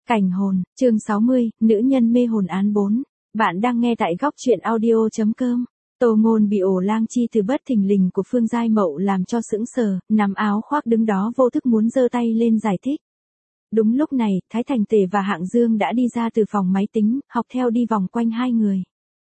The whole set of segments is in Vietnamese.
Cảnh hồn, chương 60, nữ nhân mê hồn án 4. Bạn đang nghe tại góc truyện audio.com. Tô Ngôn bị ổ lang chi từ bất thình lình của Phương Giai Mậu làm cho sững sờ, nắm áo khoác đứng đó vô thức muốn giơ tay lên giải thích. Đúng lúc này, Thái Thành Tề và Hạng Dương đã đi ra từ phòng máy tính, học theo đi vòng quanh hai người.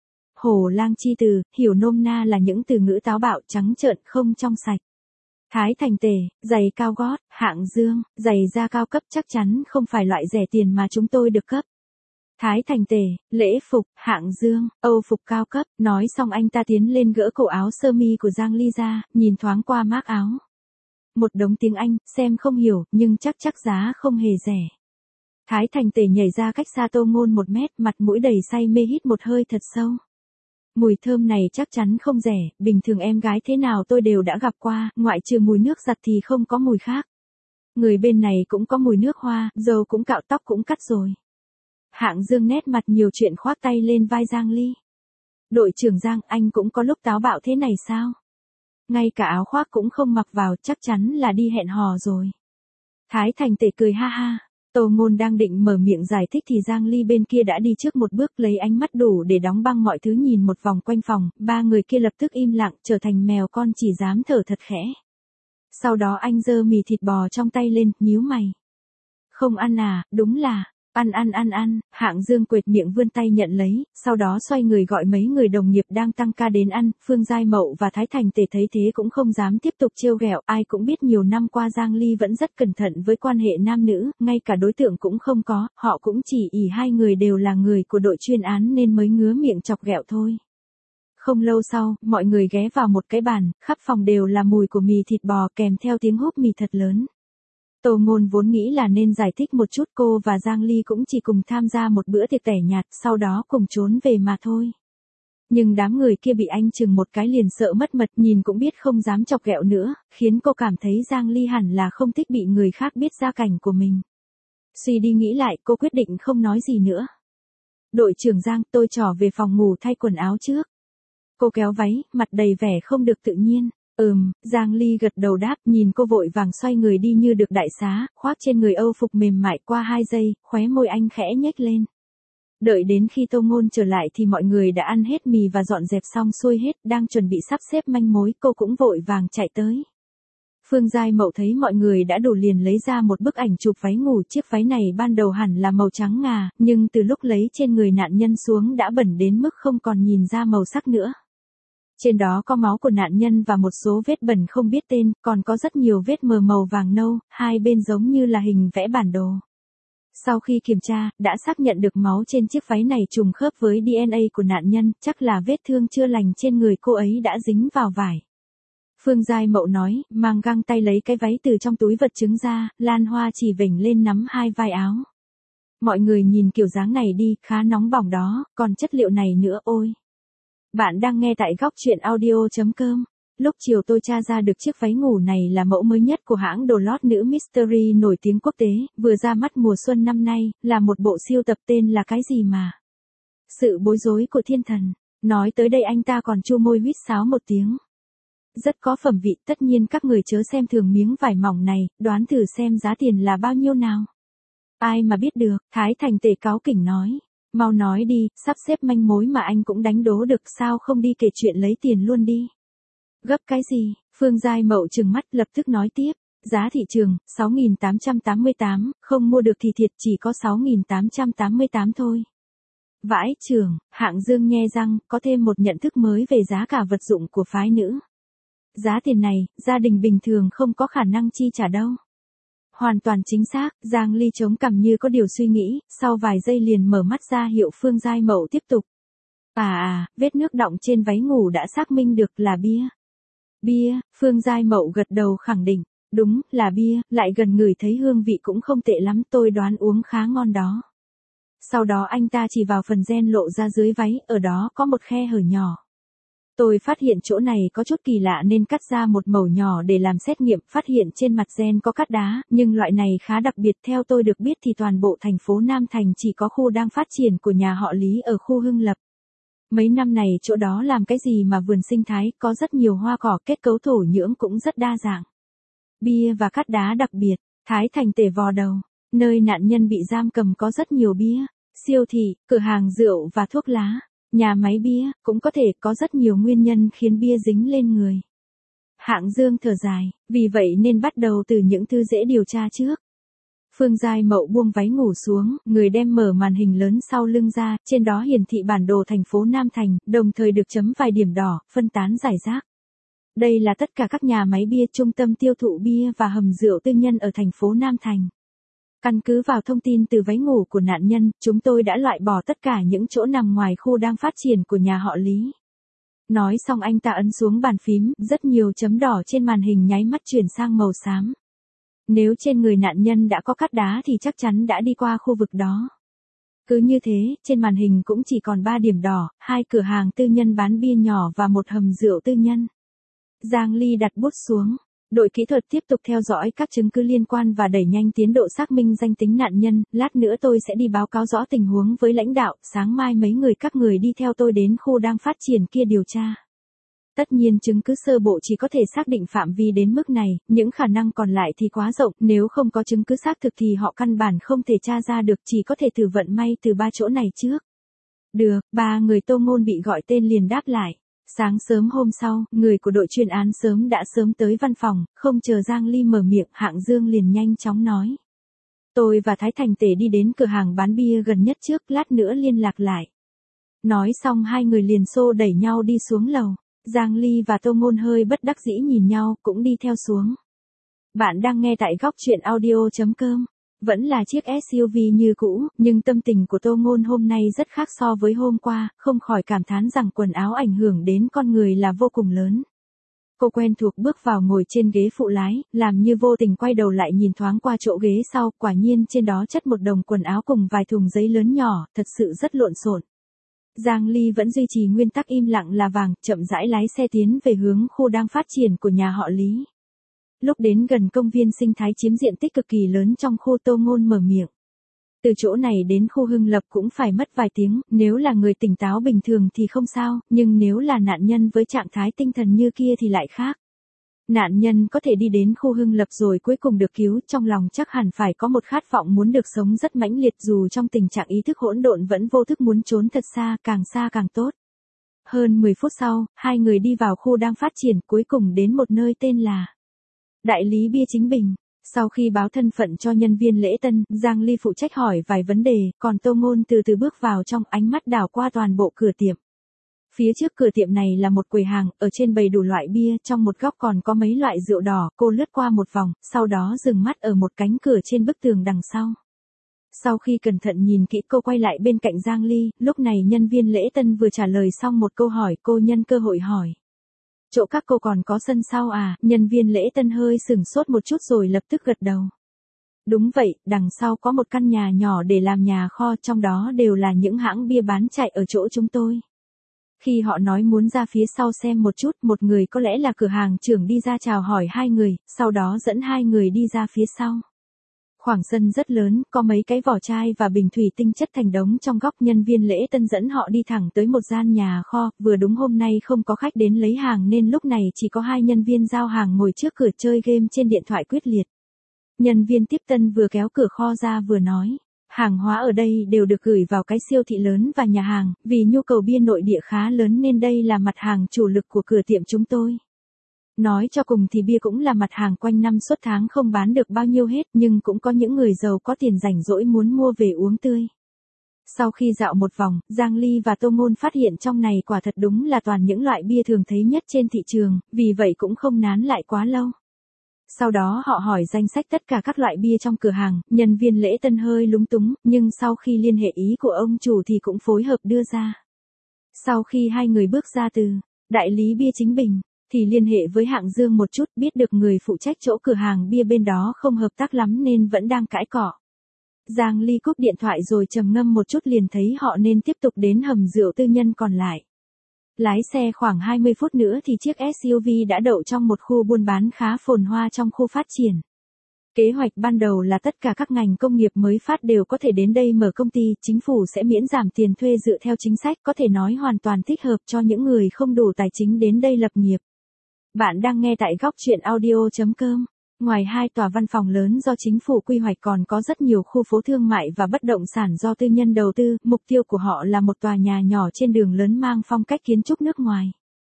Hổ lang chi từ, hiểu nôm na là những từ ngữ táo bạo trắng trợn không trong sạch. Thái Thành Tề, giày cao gót, Hạng Dương, giày da cao cấp chắc chắn không phải loại rẻ tiền mà chúng tôi được cấp. Thái Thành Tề, lễ phục, Hạng Dương, Âu phục cao cấp, nói xong anh ta tiến lên gỡ cổ áo sơ mi của Giang Ly ra, nhìn thoáng qua mác áo. Một đống tiếng Anh, xem không hiểu, nhưng chắc giá không hề rẻ. Thái Thành Tề nhảy ra cách xa Tô Ngôn 1 mét, mặt mũi đầy say mê hít một hơi thật sâu. Mùi thơm này chắc chắn không rẻ, bình thường em gái thế nào tôi đều đã gặp qua, ngoại trừ mùi nước giặt thì không có mùi khác. Người bên này cũng có mùi nước hoa, râu cũng cạo tóc cũng cắt rồi. Hạng Dương nét mặt nhiều chuyện khoác tay lên vai Giang Ly. Đội trưởng Giang, anh cũng có lúc táo bạo thế này sao? Ngay cả áo khoác cũng không mặc vào, chắc chắn là đi hẹn hò rồi. Thái Thành Tề cười ha ha. Tô Ngôn đang định mở miệng giải thích thì Giang Ly bên kia đã đi trước một bước lấy ánh mắt đủ để đóng băng mọi thứ nhìn một vòng quanh phòng, ba người kia lập tức im lặng trở thành mèo con chỉ dám thở thật khẽ. Sau đó anh giơ mì thịt bò trong tay lên, nhíu mày. Không ăn à, đúng là, ăn, Hạng Dương quệt miệng vươn tay nhận lấy, sau đó xoay người gọi mấy người đồng nghiệp đang tăng ca đến ăn, Phương Giai Mậu và Thái Thành Tề thấy thế cũng không dám tiếp tục trêu ghẹo, ai cũng biết nhiều năm qua Giang Ly vẫn rất cẩn thận với quan hệ nam nữ, ngay cả đối tượng cũng không có, họ cũng chỉ ỷ hai người đều là người của đội chuyên án nên mới ngứa miệng chọc ghẹo thôi. Không lâu sau, mọi người ghé vào một cái bàn, khắp phòng đều là mùi của mì thịt bò kèm theo tiếng húp mì thật lớn. Tô Ngôn vốn nghĩ là nên giải thích một chút, cô và Giang Ly cũng chỉ cùng tham gia một bữa tiệc tẻ nhạt, sau đó cùng trốn về mà thôi. Nhưng đám người kia bị anh chừng một cái liền sợ mất mật, nhìn cũng biết không dám chọc ghẹo nữa, khiến cô cảm thấy Giang Ly hẳn là không thích bị người khác biết gia cảnh của mình. Suy đi nghĩ lại, cô quyết định không nói gì nữa. Đội trưởng Giang, tôi trỏ về phòng ngủ thay quần áo trước. Cô kéo váy, mặt đầy vẻ không được tự nhiên. Giang Ly gật đầu đáp, nhìn cô vội vàng xoay người đi như được đại xá, khoác trên người Âu phục mềm mại qua 2 giây, khóe môi anh khẽ nhếch lên. Đợi đến khi Tô Ngôn trở lại thì mọi người đã ăn hết mì và dọn dẹp xong xuôi hết, đang chuẩn bị sắp xếp manh mối, cô cũng vội vàng chạy tới. Phương Giai Mậu thấy mọi người đã đủ liền lấy ra một bức ảnh chụp váy ngủ, chiếc váy này ban đầu hẳn là màu trắng ngà, nhưng từ lúc lấy trên người nạn nhân xuống đã bẩn đến mức không còn nhìn ra màu sắc nữa. Trên đó có máu của nạn nhân và một số vết bẩn không biết tên, còn có rất nhiều vết mờ màu vàng nâu, hai bên giống như là hình vẽ bản đồ. Sau khi kiểm tra, đã xác nhận được máu trên chiếc váy này trùng khớp với DNA của nạn nhân, chắc là vết thương chưa lành trên người cô ấy đã dính vào vải. Phương Giai Mậu nói, mang găng tay lấy cái váy từ trong túi vật chứng ra, Lan Hoa chỉ vểnh lên nắm hai vai áo. Mọi người nhìn kiểu dáng này đi, khá nóng bỏng đó, còn chất liệu này nữa ôi. Bạn đang nghe tại góc truyện audio.com. Lúc chiều tôi tra ra được chiếc váy ngủ này là mẫu mới nhất của hãng đồ lót nữ Mystery nổi tiếng quốc tế, vừa ra mắt mùa xuân năm nay, là một bộ siêu tập tên là cái gì mà? Sự bối rối của thiên thần. Nói tới đây anh ta còn chu môi huýt sáo một tiếng. Rất có phẩm vị, tất nhiên các người chớ xem thường miếng vải mỏng này, đoán thử xem giá tiền là bao nhiêu nào. Ai mà biết được, Thái Thành Tề cáu kỉnh nói. Mau nói đi, sắp xếp manh mối mà anh cũng đánh đố được, sao không đi kể chuyện lấy tiền luôn đi. Gấp cái gì? Phương Giai Mậu trừng mắt lập tức nói tiếp. Giá thị trường, 6.888, không mua được thì thiệt, chỉ có 6.888 thôi. Vãi chưởng, Hạng Dương nhe răng, có thêm một nhận thức mới về giá cả vật dụng của phái nữ. Giá tiền này, gia đình bình thường không có khả năng chi trả đâu. Hoàn toàn chính xác, Giang Ly chống cằm như có điều suy nghĩ, sau vài giây liền mở mắt ra hiệu Phương Giai Mậu tiếp tục. Vết nước đọng trên váy ngủ đã xác minh được là bia. Bia, Phương Giai Mậu gật đầu khẳng định, đúng, là bia, lại gần ngửi thấy hương vị cũng không tệ lắm, tôi đoán uống khá ngon đó. Sau đó anh ta chỉ vào phần gen lộ ra dưới váy, ở đó có một khe hở nhỏ. Tôi phát hiện chỗ này có chút kỳ lạ nên cắt ra một mẩu nhỏ để làm xét nghiệm, phát hiện trên mặt gen có cát đá, nhưng loại này khá đặc biệt, theo tôi được biết thì toàn bộ thành phố Nam Thành chỉ có khu đang phát triển của nhà họ Lý ở khu Hưng Lập. Mấy năm này chỗ đó làm cái gì mà vườn sinh thái, có rất nhiều hoa cỏ, kết cấu thổ nhưỡng cũng rất đa dạng. Bia và cát đá đặc biệt, Thái Thành Tề vò đầu. Nơi nạn nhân bị giam cầm có rất nhiều bia, siêu thị, cửa hàng rượu và thuốc lá, nhà máy bia, cũng có thể có rất nhiều nguyên nhân khiến bia dính lên người. Hạng Dương thở dài, vì vậy nên bắt đầu từ những thứ dễ điều tra trước. Phương Giai Mậu buông váy ngủ xuống, người đem mở màn hình lớn sau lưng ra, trên đó hiển thị bản đồ thành phố Nam Thành, đồng thời được chấm vài điểm đỏ, phân tán rải rác. Đây là tất cả các nhà máy bia, trung tâm tiêu thụ bia và hầm rượu tư nhân ở thành phố Nam Thành. Căn cứ vào thông tin từ váy ngủ của nạn nhân, chúng tôi đã loại bỏ tất cả những chỗ nằm ngoài khu đang phát triển của nhà họ Lý. Nói xong anh ta ấn xuống bàn phím, rất nhiều chấm đỏ trên màn hình nháy mắt chuyển sang màu xám. Nếu trên người nạn nhân đã có cát đá thì chắc chắn đã đi qua khu vực đó. Cứ như thế, trên màn hình cũng chỉ còn 3 điểm đỏ, 2 cửa hàng tư nhân bán bia nhỏ và một hầm rượu tư nhân. Giang Ly đặt bút xuống. Đội kỹ thuật tiếp tục theo dõi các chứng cứ liên quan và đẩy nhanh tiến độ xác minh danh tính nạn nhân, lát nữa tôi sẽ đi báo cáo rõ tình huống với lãnh đạo, sáng mai mấy người các người đi theo tôi đến khu đang phát triển kia điều tra. Tất nhiên chứng cứ sơ bộ chỉ có thể xác định phạm vi đến mức này, những khả năng còn lại thì quá rộng, nếu không có chứng cứ xác thực thì họ căn bản không thể tra ra được, chỉ có thể thử vận may từ 3 chỗ này trước. Được, 3 người Tô Ngôn bị gọi tên liền đáp lại. Sáng sớm hôm sau, người của đội chuyên án đã sớm tới văn phòng, không chờ Giang Ly mở miệng, Hạng Dương liền nhanh chóng nói. Tôi và Thái Thành Tể đi đến cửa hàng bán bia gần nhất trước, lát nữa liên lạc lại. Nói xong hai người liền xô đẩy nhau đi xuống lầu. Giang Ly và Tô Ngôn hơi bất đắc dĩ nhìn nhau, cũng đi theo xuống. Bạn đang nghe tại góc chuyện audio.com. Vẫn là chiếc SUV như cũ, nhưng tâm tình của Tô Ngôn hôm nay rất khác so với hôm qua, không khỏi cảm thán rằng quần áo ảnh hưởng đến con người là vô cùng lớn. Cô quen thuộc bước vào ngồi trên ghế phụ lái, làm như vô tình quay đầu lại nhìn thoáng qua chỗ ghế sau, quả nhiên trên đó chất một đống quần áo cùng vài thùng giấy lớn nhỏ, thật sự rất lộn xộn. Giang Ly vẫn duy trì nguyên tắc im lặng là vàng, chậm rãi lái xe tiến về hướng khu đang phát triển của nhà họ Lý. Lúc đến gần công viên sinh thái chiếm diện tích cực kỳ lớn trong khu, Tô Ngôn mở miệng. Từ chỗ này đến khu Hưng Lập cũng phải mất vài tiếng, nếu là người tỉnh táo bình thường thì không sao, nhưng nếu là nạn nhân với trạng thái tinh thần như kia thì lại khác. Nạn nhân có thể đi đến khu Hưng Lập rồi cuối cùng được cứu, trong lòng chắc hẳn phải có một khát vọng muốn được sống rất mãnh liệt, dù trong tình trạng ý thức hỗn độn vẫn vô thức muốn trốn thật xa càng tốt. Hơn 10 phút sau, hai người đi vào khu đang phát triển, cuối cùng đến một nơi tên là Đại lý bia Chính Bình. Sau khi báo thân phận cho nhân viên lễ tân, Giang Ly phụ trách hỏi vài vấn đề, còn Tô Ngôn từ từ bước vào trong, ánh mắt đảo qua toàn bộ cửa tiệm. Phía trước cửa tiệm này là một quầy hàng, ở trên bày đủ loại bia, trong một góc còn có mấy loại rượu đỏ, cô lướt qua một vòng, sau đó dừng mắt ở một cánh cửa trên bức tường đằng sau. Sau khi cẩn thận nhìn kỹ, cô quay lại bên cạnh Giang Ly, lúc này nhân viên lễ tân vừa trả lời xong một câu hỏi, cô nhân cơ hội hỏi. Chỗ các cô còn có sân sau à? Nhân viên lễ tân hơi sửng sốt một chút rồi lập tức gật đầu. Đúng vậy, đằng sau có một căn nhà nhỏ để làm nhà kho, trong đó đều là những hãng bia bán chạy ở chỗ chúng tôi. Khi họ nói muốn ra phía sau xem một chút, một người có lẽ là cửa hàng trưởng đi ra chào hỏi hai người, sau đó dẫn hai người đi ra phía sau. Khoảng sân rất lớn, có mấy cái vỏ chai và bình thủy tinh chất thành đống trong góc. Nhân viên lễ tân dẫn họ đi thẳng tới một gian nhà kho, vừa đúng hôm nay không có khách đến lấy hàng nên lúc này chỉ có hai nhân viên giao hàng ngồi trước cửa chơi game trên điện thoại quyết liệt. Nhân viên tiếp tân vừa kéo cửa kho ra vừa nói, hàng hóa ở đây đều được gửi vào cái siêu thị lớn và nhà hàng, vì nhu cầu bia nội địa khá lớn nên đây là mặt hàng chủ lực của cửa tiệm chúng tôi. Nói cho cùng thì bia cũng là mặt hàng quanh năm suốt tháng không bán được bao nhiêu hết, nhưng cũng có những người giàu có tiền rảnh rỗi muốn mua về uống tươi. Sau khi dạo một vòng, Giang Ly và Tô Ngôn phát hiện trong này quả thật đúng là toàn những loại bia thường thấy nhất trên thị trường, vì vậy cũng không nán lại quá lâu. Sau đó họ hỏi danh sách tất cả các loại bia trong cửa hàng, nhân viên lễ tân hơi lúng túng, nhưng sau khi liên hệ ý của ông chủ thì cũng phối hợp đưa ra. Sau khi hai người bước ra từ Đại lý bia Chính Bình, thì liên hệ với Hạng Dương một chút, biết được người phụ trách chỗ cửa hàng bia bên đó không hợp tác lắm nên vẫn đang cãi cọ. Giang Ly cúp điện thoại rồi trầm ngâm một chút liền thấy họ nên tiếp tục đến hầm rượu tư nhân còn lại. Lái xe khoảng 20 phút nữa thì chiếc SUV đã đậu trong một khu buôn bán khá phồn hoa trong khu phát triển. Kế hoạch ban đầu là tất cả các ngành công nghiệp mới phát đều có thể đến đây mở công ty, chính phủ sẽ miễn giảm tiền thuê dựa theo chính sách, có thể nói hoàn toàn thích hợp cho những người không đủ tài chính đến đây lập nghiệp. Bạn đang nghe tại góc chuyện audio.com. Ngoài hai tòa văn phòng lớn do chính phủ quy hoạch còn có rất nhiều khu phố thương mại và bất động sản do tư nhân đầu tư, mục tiêu của họ là một tòa nhà nhỏ trên đường lớn mang phong cách kiến trúc nước ngoài.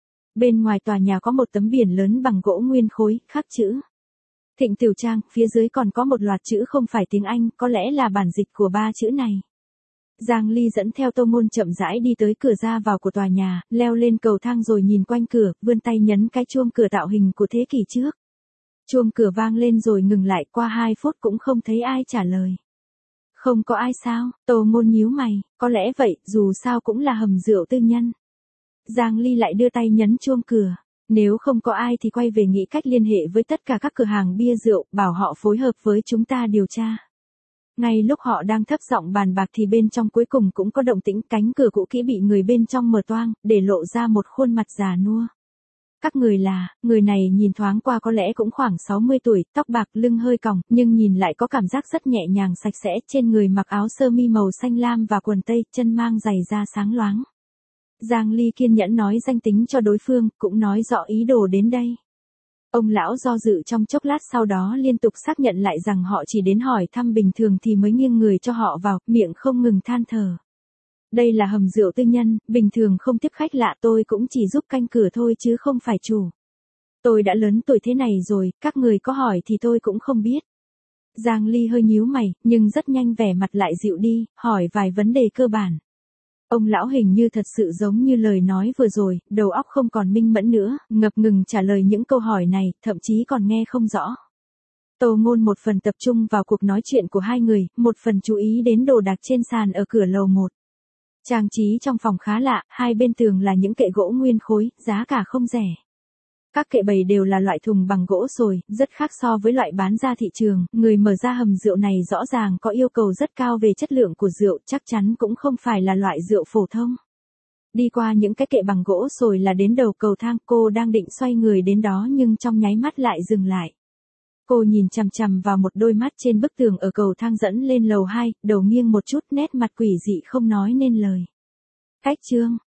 Bên ngoài tòa nhà có một tấm biển lớn bằng gỗ nguyên khối, khắc chữ Thịnh Tiểu Trang, phía dưới còn có một loạt chữ không phải tiếng Anh, có lẽ là bản dịch của ba chữ này. Giang Ly dẫn theo Tô Ngôn chậm rãi đi tới cửa ra vào của tòa nhà, leo lên cầu thang rồi nhìn quanh cửa, vươn tay nhấn cái chuông cửa tạo hình của thế kỷ trước. Chuông cửa vang lên rồi ngừng lại, qua 2 phút cũng không thấy ai trả lời. Không có ai sao? Tô Ngôn nhíu mày, có lẽ vậy, dù sao cũng là hầm rượu tư nhân. Giang Ly lại đưa tay nhấn chuông cửa. Nếu không có ai thì quay về nghĩ cách liên hệ với tất cả các cửa hàng bia rượu, bảo họ phối hợp với chúng ta điều tra. Ngay lúc họ đang thấp giọng bàn bạc thì bên trong cuối cùng cũng có động tĩnh, cánh cửa cũ kỹ bị người bên trong mở toang, để lộ ra một khuôn mặt già nua. Các người là, người này nhìn thoáng qua có lẽ cũng khoảng 60 tuổi, tóc bạc, lưng hơi còng, nhưng nhìn lại có cảm giác rất nhẹ nhàng sạch sẽ, trên người mặc áo sơ mi màu xanh lam và quần tây, chân mang giày da sáng loáng. Giang Ly kiên nhẫn nói danh tính cho đối phương, cũng nói rõ ý đồ đến đây. Ông lão do dự trong chốc lát, sau đó liên tục xác nhận lại rằng họ chỉ đến hỏi thăm bình thường thì mới nghiêng người cho họ vào, miệng không ngừng than thở. Đây là hầm rượu tư nhân, bình thường không tiếp khách lạ, tôi cũng chỉ giúp canh cửa thôi chứ không phải chủ. Tôi đã lớn tuổi thế này rồi, các người có hỏi thì tôi cũng không biết. Giang Ly hơi nhíu mày, nhưng rất nhanh vẻ mặt lại dịu đi, hỏi vài vấn đề cơ bản. Ông lão hình như thật sự giống như lời nói vừa rồi, đầu óc không còn minh mẫn nữa, ngập ngừng trả lời những câu hỏi này, thậm chí còn nghe không rõ. Tô Ngôn một phần tập trung vào cuộc nói chuyện của hai người, một phần chú ý đến đồ đạc trên sàn ở cửa lầu 1. Trang trí trong phòng khá lạ, hai bên tường là những kệ gỗ nguyên khối, giá cả không rẻ. Các kệ bày đều là loại thùng bằng gỗ sồi, rất khác so với loại bán ra thị trường, người mở ra hầm rượu này rõ ràng có yêu cầu rất cao về chất lượng của rượu, chắc chắn cũng không phải là loại rượu phổ thông. Đi qua những cái kệ bằng gỗ sồi là đến đầu cầu thang, cô đang định xoay người đến đó nhưng trong nháy mắt lại dừng lại. Cô nhìn chằm chằm vào một đôi mắt trên bức tường ở cầu thang dẫn lên lầu 2, đầu nghiêng một chút, nét mặt quỷ dị không nói nên lời. Cách chương